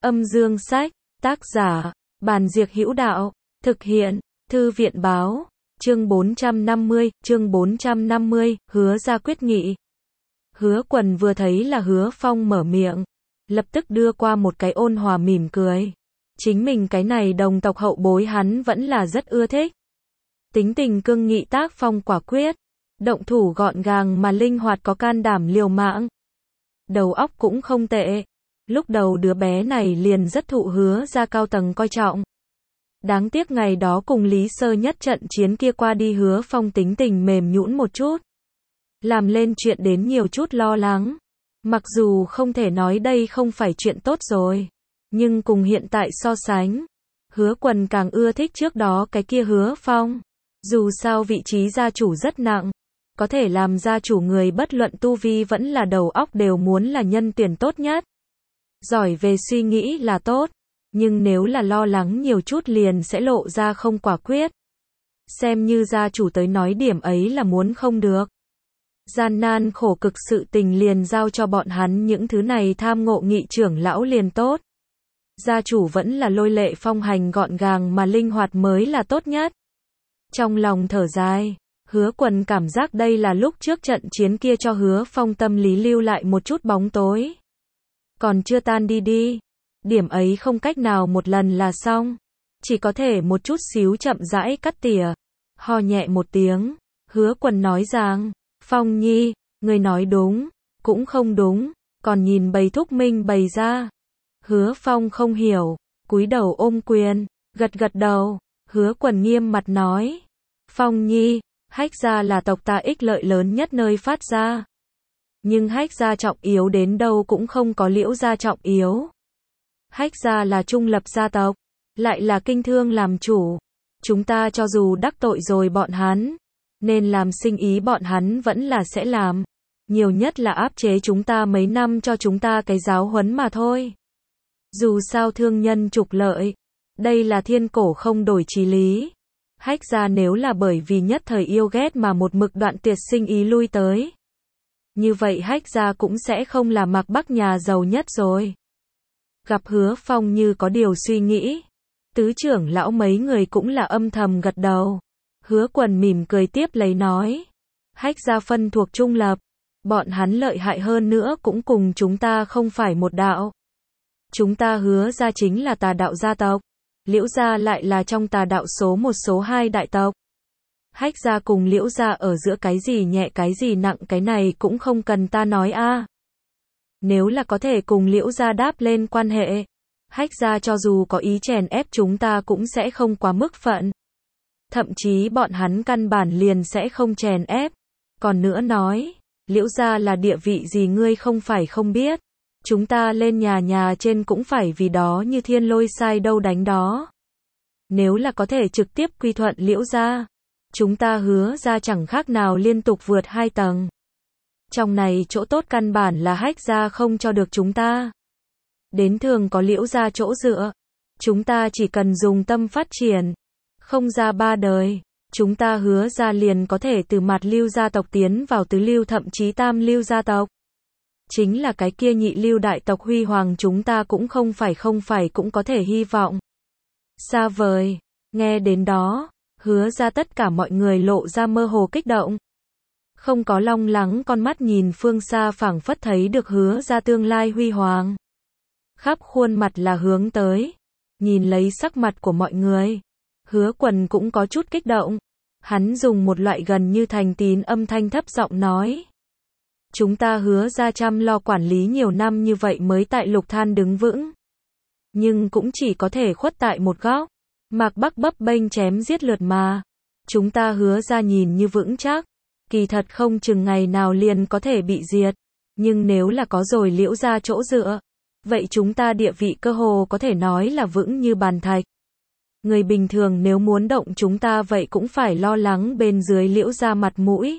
Âm dương sách, tác giả, Bàn Diệc Hữu Đạo, thực hiện, Thư viện báo, chương 450, Hứa ra quyết nghị. Hứa Quần vừa thấy là Hứa Phong mở miệng, lập tức đưa qua một cái ôn hòa mỉm cười. Chính mình cái này đồng tộc hậu bối hắn vẫn là rất ưa thích. Tính tình cương nghị, tác phong quả quyết, động thủ gọn gàng mà linh hoạt, có can đảm liều mạng. Đầu óc cũng không tệ. Lúc đầu đứa bé này liền rất thụ Hứa ra cao tầng coi trọng. Đáng tiếc ngày đó cùng Lý Sơ nhất trận chiến kia qua đi, Hứa Phong tính tình mềm nhũn một chút, làm lên chuyện đến nhiều chút lo lắng. Mặc dù không thể nói đây không phải chuyện tốt rồi, nhưng cùng hiện tại so sánh, Hứa Quần càng ưa thích trước đó cái kia Hứa Phong. Dù sao vị trí gia chủ rất nặng, có thể làm gia chủ người bất luận tu vi vẫn là đầu óc đều muốn là nhân tuyển tốt nhất. Giỏi về suy nghĩ là tốt, nhưng nếu là lo lắng nhiều chút liền sẽ lộ ra không quả quyết. Xem như gia chủ tới nói điểm ấy là muốn không được. Gian nan khổ cực sự tình liền giao cho bọn hắn những thứ này tham ngộ nghị trưởng lão liền tốt. Gia chủ vẫn là lôi lệ phong hành, gọn gàng mà linh hoạt mới là tốt nhất. Trong lòng thở dài, Hứa Quần cảm giác đây là lúc trước trận chiến kia cho Hứa Phong tâm lý lưu lại một chút bóng tối. Còn chưa tan đi. Điểm ấy không cách nào một lần là xong. Chỉ có thể một chút xíu chậm rãi cắt tỉa. Ho nhẹ một tiếng, Hứa Quần nói rằng, Phong nhi, người nói đúng, cũng không đúng, còn nhìn bày thúc minh bày ra. Hứa Phong không hiểu, cúi đầu ôm quyền, gật đầu. Hứa Quần nghiêm mặt nói, Phong nhi, Hách gia là tộc ta ích lợi lớn nhất nơi phát ra. Nhưng Hách gia trọng yếu đến đâu cũng không có Liễu gia trọng yếu. Hách gia là trung lập gia tộc, lại là kinh thương làm chủ. Chúng ta cho dù đắc tội rồi bọn hắn, nên làm sinh ý bọn hắn vẫn là sẽ làm. Nhiều nhất là áp chế chúng ta mấy năm cho chúng ta cái giáo huấn mà thôi. Dù sao thương nhân trục lợi, đây là thiên cổ không đổi chí lý. Hách gia nếu là bởi vì nhất thời yêu ghét mà một mực đoạn tuyệt sinh ý lui tới, như vậy Hách gia cũng sẽ không là Mạc Bắc nhà giàu nhất rồi. Gặp Hứa Phong như có điều suy nghĩ, tứ trưởng lão mấy người cũng là âm thầm gật đầu. Hứa Quần mỉm cười tiếp lấy nói, Hách gia phân thuộc trung lập, bọn hắn lợi hại hơn nữa cũng cùng chúng ta không phải một đạo. Chúng ta Hứa gia chính là tà đạo gia tộc, Liễu gia lại là trong tà đạo số 1 số 2 đại tộc. Hách gia cùng Liễu gia ở giữa cái gì nhẹ cái gì nặng, cái này cũng không cần ta nói a. Nếu là có thể cùng Liễu gia đáp lên quan hệ, Hách gia cho dù có ý chèn ép chúng ta cũng sẽ không quá mức phận. Thậm chí bọn hắn căn bản liền sẽ không chèn ép. Còn nữa nói, Liễu gia là địa vị gì ngươi không phải không biết. Chúng ta lên nhà trên cũng phải vì đó như thiên lôi sai đâu đánh đó. Nếu là có thể trực tiếp quy thuận Liễu gia, chúng ta Hứa gia chẳng khác nào liên tục vượt 2 tầng. Trong này chỗ tốt căn bản là Hách gia không cho được chúng ta. Đến thường có Liễu gia chỗ dựa, chúng ta chỉ cần dùng tâm phát triển, không ra 3 đời, chúng ta Hứa gia liền có thể từ mặt lưu gia tộc tiến vào tứ lưu thậm chí tam lưu gia tộc. Chính là cái kia nhị lưu đại tộc huy hoàng chúng ta cũng không phải cũng có thể hy vọng. Xa vời, nghe đến đó, Hứa ra tất cả mọi người lộ ra mơ hồ kích động. Không có long lắng con mắt nhìn phương xa, phảng phất thấy được Hứa ra tương lai huy hoàng. Khắp khuôn mặt là hướng tới. Nhìn lấy sắc mặt của mọi người, Hứa Quần cũng có chút kích động. Hắn dùng một loại gần như thành tín âm thanh thấp giọng nói. Chúng ta Hứa ra chăm lo quản lý nhiều năm như vậy mới tại Lục Than đứng vững. Nhưng cũng chỉ có thể khuất tại một góc. Mạc Bắc bấp bênh chém giết lượt mà. Chúng ta Hứa ra nhìn như vững chắc, kỳ thật không chừng ngày nào liền có thể bị diệt. Nhưng nếu là có rồi Liễu ra chỗ dựa, vậy chúng ta địa vị cơ hồ có thể nói là vững như bàn thạch. Người bình thường nếu muốn động chúng ta vậy cũng phải lo lắng bên dưới Liễu ra mặt mũi.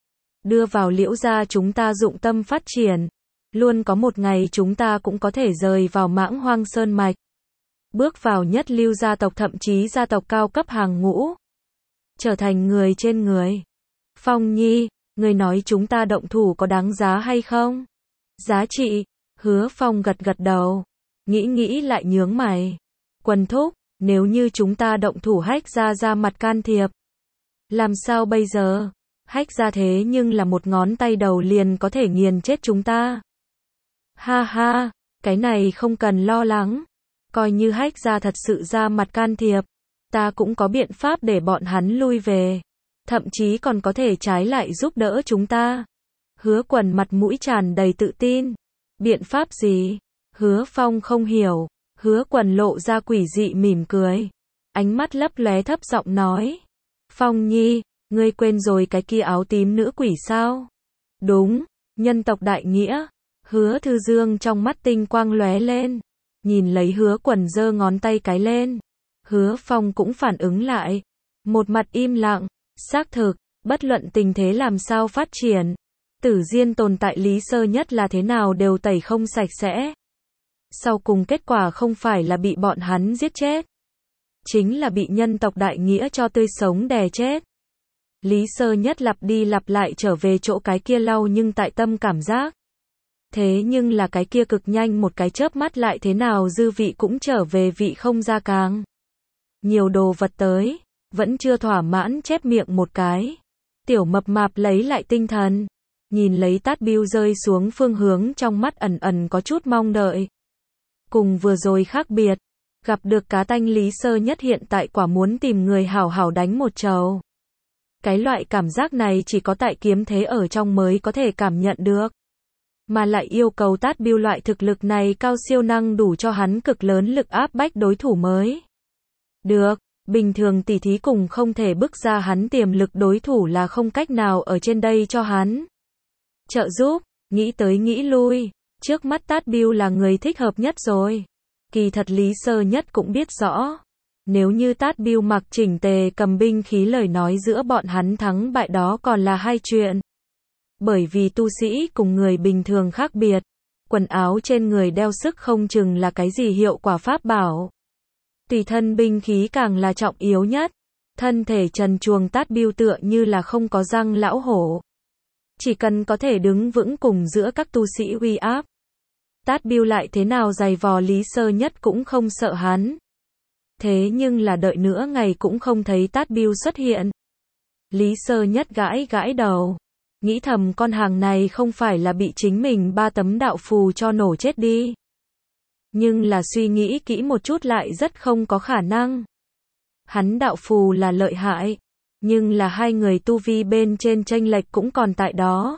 Đưa vào Liễu gia chúng ta dụng tâm phát triển, luôn có một ngày chúng ta cũng có thể rời vào Mãng Hoang Sơn mạch, bước vào nhất lưu gia tộc thậm chí gia tộc cao cấp hàng ngũ, trở thành người trên người. Phong nhi, người nói chúng ta động thủ có đáng giá hay không? Giá trị. Hứa Phong gật đầu. nghĩ lại nhướng mày. Quần thúc, nếu như chúng ta động thủ Hách gia ra mặt can thiệp. Làm sao bây giờ? Hách gia thế nhưng là một ngón tay đầu liền có thể nghiền chết chúng ta. Ha ha, cái này không cần lo lắng. Coi như Hách gia thật sự ra mặt can thiệp. Ta cũng có biện pháp để bọn hắn lui về. Thậm chí còn có thể trái lại giúp đỡ chúng ta. Hứa Quần mặt mũi tràn đầy tự tin. Biện pháp gì? Hứa Phong không hiểu. Hứa Quần lộ ra quỷ dị mỉm cười. Ánh mắt lấp lóe thấp giọng nói. Phong Nhi, ngươi quên rồi cái kia áo tím nữ quỷ sao? Đúng, nhân tộc đại nghĩa. Hứa Thư Dương trong mắt tinh quang lóe lên. Nhìn lấy Hứa Quần giơ ngón tay cái lên. Hứa Phong cũng phản ứng lại. Một mặt im lặng. Xác thực, bất luận tình thế làm sao phát triển. Tử Diên tồn tại Lý Sơ Nhất là thế nào đều tẩy không sạch sẽ. Sau cùng kết quả không phải là bị bọn hắn giết chết. Chính là bị nhân tộc đại nghĩa cho tươi sống đè chết. Lý Sơ Nhất lặp đi lặp lại trở về chỗ cái kia lau nhưng tại tâm cảm giác. Thế nhưng là cái kia cực nhanh một cái chớp mắt lại thế nào dư vị cũng trở về vị không ra càng. Nhiều đồ vật tới, vẫn chưa thỏa mãn chép miệng một cái. Tiểu mập mạp lấy lại tinh thần. Nhìn lấy tát biêu rơi xuống phương hướng trong mắt ẩn ẩn có chút mong đợi. Cùng vừa rồi khác biệt. Gặp được cá tanh Lý Sơ Nhất hiện tại quả muốn tìm người hảo hảo đánh một trầu. Cái loại cảm giác này chỉ có tại kiếm thế ở trong mới có thể cảm nhận được. Mà lại yêu cầu tát biêu loại thực lực này cao siêu năng đủ cho hắn cực lớn lực áp bách đối thủ mới. Được, bình thường tỉ thí cùng không thể bức ra hắn tiềm lực đối thủ là không cách nào ở trên đây cho hắn trợ giúp, nghĩ tới nghĩ lui, trước mắt tát biêu là người thích hợp nhất rồi. Kỳ thật Lý Sơ Nhất cũng biết rõ, nếu như tát biêu mặc chỉnh tề cầm binh khí lời nói giữa bọn hắn thắng bại đó còn là hai chuyện. Bởi vì tu sĩ cùng người bình thường khác biệt, quần áo trên người đeo sức không chừng là cái gì hiệu quả pháp bảo. Tùy thân binh khí càng là trọng yếu nhất, thân thể trần truồng tát biêu tựa như là không có răng lão hổ. Chỉ cần có thể đứng vững cùng giữa các tu sĩ uy áp. Tát biêu lại thế nào dày vò Lý Sơ Nhất cũng không sợ hắn. Thế nhưng là đợi nữa ngày cũng không thấy tát biêu xuất hiện. Lý Sơ Nhất gãi gãi đầu. Nghĩ thầm con hàng này không phải là bị chính mình 3 tấm đạo phù cho nổ chết đi. Nhưng là suy nghĩ kỹ một chút lại rất không có khả năng. Hắn đạo phù là lợi hại. Nhưng là hai người tu vi bên trên chênh lệch cũng còn tại đó.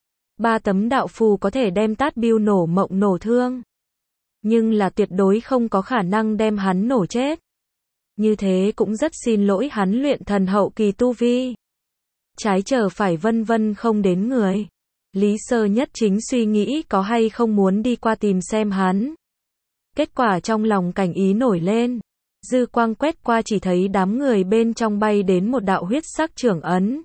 3 tấm đạo phù có thể đem tát biêu nổ mộng nổ thương. Nhưng là tuyệt đối không có khả năng đem hắn nổ chết. Như thế cũng rất xin lỗi hắn luyện thần hậu kỳ tu vi. Trái chờ phải vân vân không đến người. Lý Sơ Nhất chính suy nghĩ có hay không muốn đi qua tìm xem hắn. Kết quả trong lòng cảnh ý nổi lên. Dư quang quét qua chỉ thấy đám người bên trong bay đến một đạo huyết sắc trưởng ấn.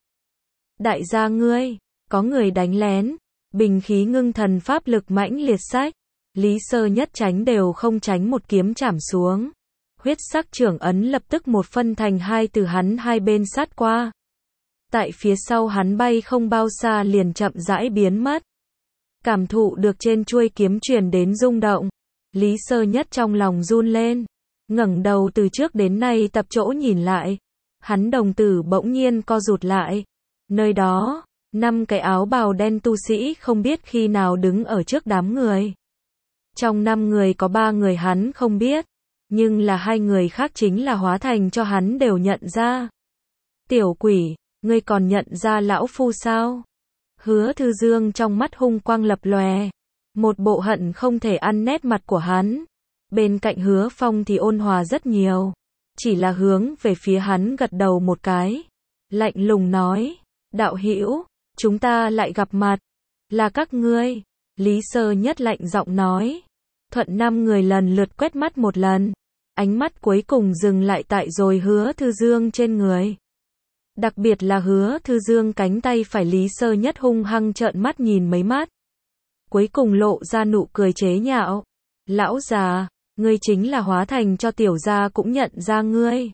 Đại gia ngươi, có người đánh lén. Bình khí ngưng thần pháp lực mãnh liệt sách. Lý Sơ Nhất tránh đều không tránh một kiếm chảm xuống. Huyết sắc trưởng ấn lập tức một phân thành hai từ hắn hai bên sát qua. Tại phía sau hắn bay không bao xa liền chậm rãi biến mất. Cảm thụ được trên chuôi kiếm truyền đến rung động. Lý Sơ Nhất trong lòng run lên. Ngẩng đầu từ trước đến nay tập chỗ nhìn lại. Hắn đồng tử bỗng nhiên co rụt lại. Nơi đó, 5 cái áo bào đen tu sĩ không biết khi nào đứng ở trước đám người. Trong 5 người có 3 người hắn không biết. Nhưng là 2 người khác chính là hóa thành cho hắn đều nhận ra. Tiểu quỷ, ngươi còn nhận ra lão phu sao? Hứa Thư Dương trong mắt hung quang lập lòe. Một bộ hận không thể ăn nét mặt của hắn. Bên cạnh Hứa Phong thì ôn hòa rất nhiều. Chỉ là hướng về phía hắn gật đầu một cái. Lạnh lùng nói. Đạo hữu, chúng ta lại gặp mặt. Là các ngươi. Lý Sơ Nhất lạnh giọng nói. Thuận 5 người lần lượt quét mắt một lần. Ánh mắt cuối cùng dừng lại tại rồi Hứa Thư Dương trên người. Đặc biệt là Hứa Thư Dương cánh tay phải Lý Sơ Nhất hung hăng trợn mắt nhìn mấy mắt. Cuối cùng lộ ra nụ cười chế nhạo. Lão già, ngươi chính là hóa thành cho tiểu gia cũng nhận ra ngươi.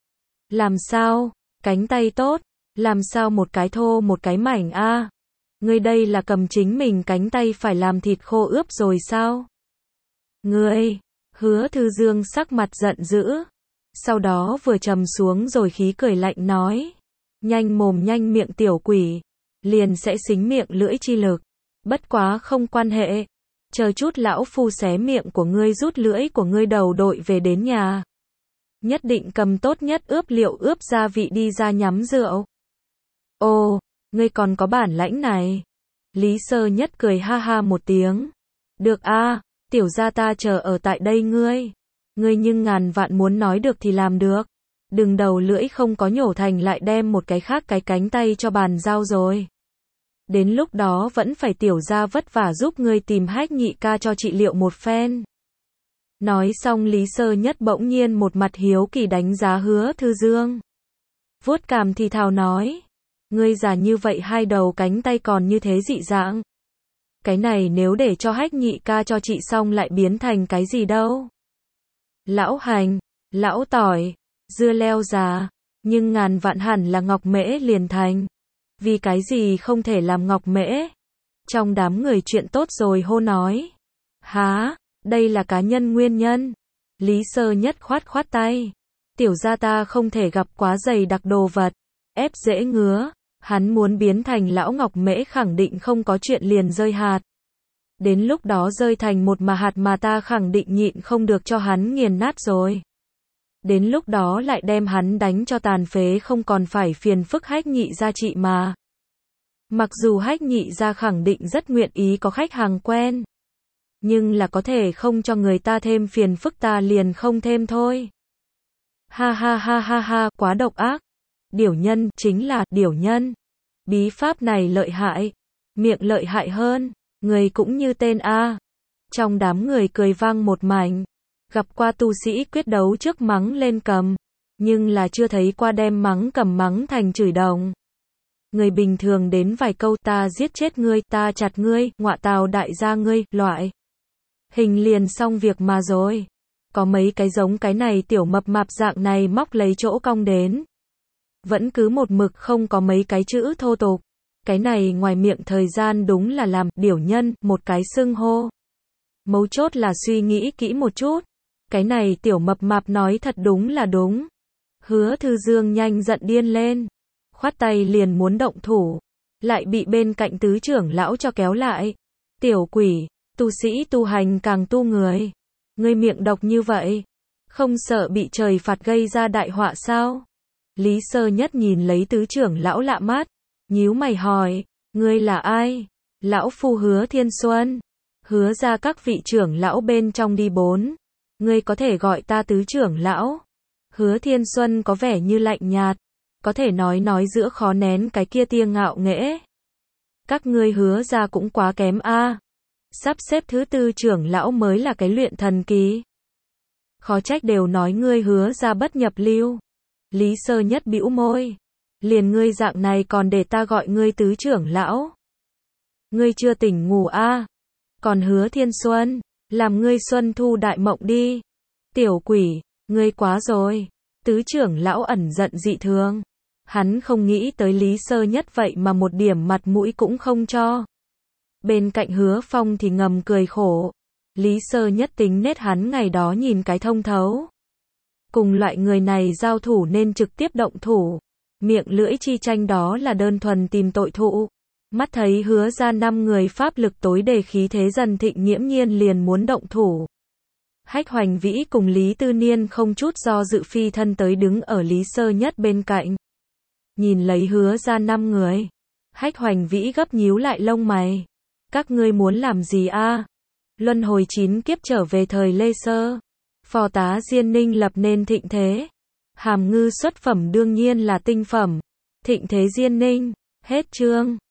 Làm sao? Cánh tay tốt, làm sao một cái thô một cái mảnh a? Ngươi đây là cầm chính mình cánh tay phải làm thịt khô ướp rồi sao? Ngươi, Hứa Thư Dương sắc mặt giận dữ. Sau đó vừa trầm xuống rồi khí cười lạnh nói. Nhanh mồm nhanh miệng tiểu quỷ. Liền sẽ xính miệng lưỡi chi lực. Bất quá không quan hệ. Chờ chút lão phu xé miệng của ngươi rút lưỡi của ngươi đầu đội về đến nhà. Nhất định cầm tốt nhất ướp liệu ướp gia vị đi ra nhắm rượu. Ồ, ngươi còn có bản lãnh này. Lý Sơ Nhất cười ha ha một tiếng. Được a, tiểu gia ta chờ ở tại đây ngươi. Ngươi nhưng ngàn vạn muốn nói được thì làm được. Đừng đầu lưỡi không có nhổ thành lại đem một cái khác cái cánh tay cho bàn giao rồi. Đến lúc đó vẫn phải tiểu gia vất vả giúp ngươi tìm Hách nhị ca cho trị liệu một phen. Nói xong Lý Sơ Nhất bỗng nhiên một mặt hiếu kỳ đánh giá Hứa Thư Dương. Vuốt cằm thì thào nói. Ngươi già như vậy hai đầu cánh tay còn như thế dị dạng. Cái này nếu để cho Hách nhị ca cho trị xong lại biến thành cái gì đâu. Lão hành, lão tỏi, dưa leo già, nhưng ngàn vạn hẳn là ngọc mễ liền thành. Vì cái gì không thể làm ngọc mễ? Trong đám người chuyện tốt rồi hô nói. Há, đây là cá nhân nguyên nhân. Lý Sơ Nhất khoát khoát tay. Tiểu gia ta không thể gặp quá dày đặc đồ vật. Ép dễ ngứa. Hắn muốn biến thành lão ngọc mễ khẳng định không có chuyện liền rơi hạt. Đến lúc đó rơi thành một mà hạt mà ta khẳng định nhịn không được cho hắn nghiền nát rồi. Đến lúc đó lại đem hắn đánh cho tàn phế không còn phải phiền phức Hách nhị gia trị mà. Mặc dù Hách nhị gia khẳng định rất nguyện ý có khách hàng quen. Nhưng là có thể không cho người ta thêm phiền phức ta liền không thêm thôi. Ha ha ha ha ha, quá độc ác. Điểu nhân, chính là, điểu nhân. Bí pháp này lợi hại. Miệng lợi hại hơn. Người cũng như tên A. Trong đám người cười vang một mảnh. Gặp qua tu sĩ quyết đấu trước mắng lên cầm. Nhưng là chưa thấy qua đem mắng cầm mắng thành chửi đồng. Người bình thường đến vài câu ta giết chết ngươi, ta chặt ngươi, ngọa tào đại gia ngươi, loại. Hình liền xong việc mà rồi. Có mấy cái giống cái này tiểu mập mạp dạng này móc lấy chỗ cong đến. Vẫn cứ một mực không có mấy cái chữ thô tục. Cái này ngoài miệng thời gian đúng là làm điểu nhân, một cái xưng hô. Mấu chốt là suy nghĩ kỹ một chút. Cái này tiểu mập mạp nói thật đúng là đúng. Hứa Thư Dương nhanh giận điên lên. Khoát tay liền muốn động thủ. Lại bị bên cạnh tứ trưởng lão cho kéo lại. Tiểu quỷ, tu sĩ tu hành càng tu người. Ngươi miệng độc như vậy. Không sợ bị trời phạt gây ra đại họa sao? Lý Sơ Nhất nhìn lấy tứ trưởng lão lạ mắt. Nhíu mày hỏi. Ngươi là ai? Lão phu Hứa Thiên Xuân. Hứa ra các vị trưởng lão bên trong đi bốn. Ngươi có thể gọi ta tứ trưởng lão. Hứa Thiên Xuân có vẻ như lạnh nhạt. Có thể nói giữa khó nén cái kia tia ngạo nghễ. Các ngươi Hứa ra cũng quá kém a. Sắp xếp thứ tư trưởng lão mới là cái luyện thần kỳ. Khó trách đều nói ngươi Hứa ra bất nhập lưu. Lý Sơ Nhất bĩu môi. Liền ngươi dạng này còn để ta gọi ngươi tứ trưởng lão. Ngươi chưa tỉnh ngủ a. Còn Hứa Thiên Xuân, làm ngươi xuân thu đại mộng đi. Tiểu quỷ, ngươi quá rồi. Tứ trưởng lão ẩn giận dị thường. Hắn không nghĩ tới Lý Sơ Nhất vậy mà một điểm mặt mũi cũng không cho. Bên cạnh Hứa Phong thì ngầm cười khổ. Lý Sơ Nhất tính nết hắn ngày đó nhìn cái thông thấu. Cùng loại người này giao thủ nên trực tiếp động thủ. Miệng lưỡi chi tranh đó là đơn thuần tìm tội thụ. Mắt thấy Hứa ra 5 người pháp lực tối đề khí thế dần thịnh nghiễm nhiên liền muốn động thủ. Hách Hoành Vĩ cùng Lý Tư Niên không chút do dự phi thân tới đứng ở Lý Sơ Nhất bên cạnh. Nhìn lấy Hứa ra 5 người. Hách Hoành Vĩ gấp nhíu lại lông mày. Các ngươi muốn làm gì a? Luân hồi 9 kiếp trở về thời Lê Sơ. Phò tá Diên Ninh lập nên thịnh thế. Hàm ngư xuất phẩm đương nhiên là tinh phẩm. Thịnh thế Diên Ninh. Hết chương.